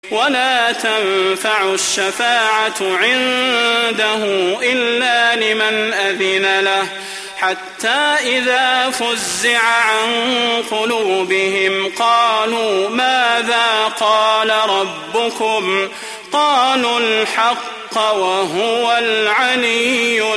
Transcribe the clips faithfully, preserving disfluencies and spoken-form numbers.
ولا تنفع الشفاعة عنده إلا لمن أذن له حتى إذا فزع عن قلوبهم قالوا ماذا قال ربكم قالوا الحق وهو العلي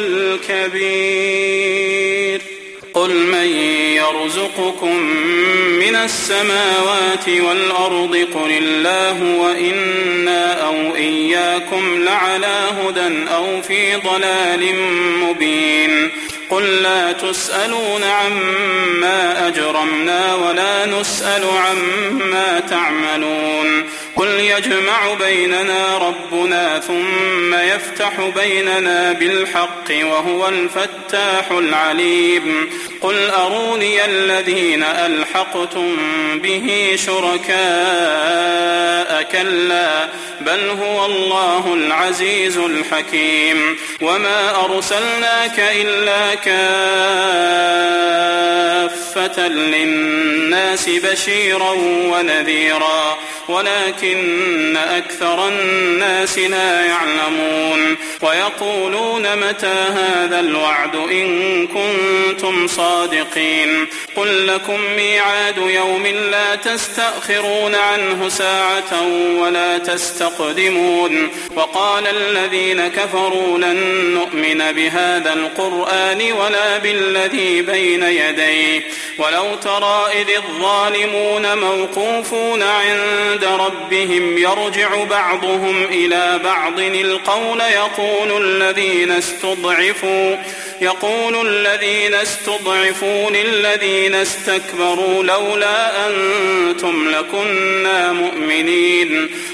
الكبير. قل من يرزقكم من السماوات والأرض قل الله وإنا أو إياكم لعلى هدى أو في ضلال مبين. قل لا تسألون عما أجرمنا ولا نسأل عما تعملون. قل يجمع بيننا ربنا ثم يفتح بيننا بالحق وهو الفتاح العليم. قل أروني الذين ألحقتم به شركاء كلا بل هو الله العزيز الحكيم. وما أرسلناك إلا كافة للناس بشيرا ونذيرا ولكن أكثر الناس لا يعلمون. ويقولون متى هذا الوعد إن كنتم صادقين. قل لكم ميعاد يوم لا تستأخرون عنه ساعة ولا تستقدمون. وقال الذين كفروا لن نؤمن بهذا القرآن ولا بالذي بين يديه ولو ترى إذ الظالمون موقوفون عند ربهم يرجع بعضهم إلى بعض القول يقول الذين استضعفوا يقول الذين استضعفوا للذين استكبروا لولا أنتم لكنا مؤمنين.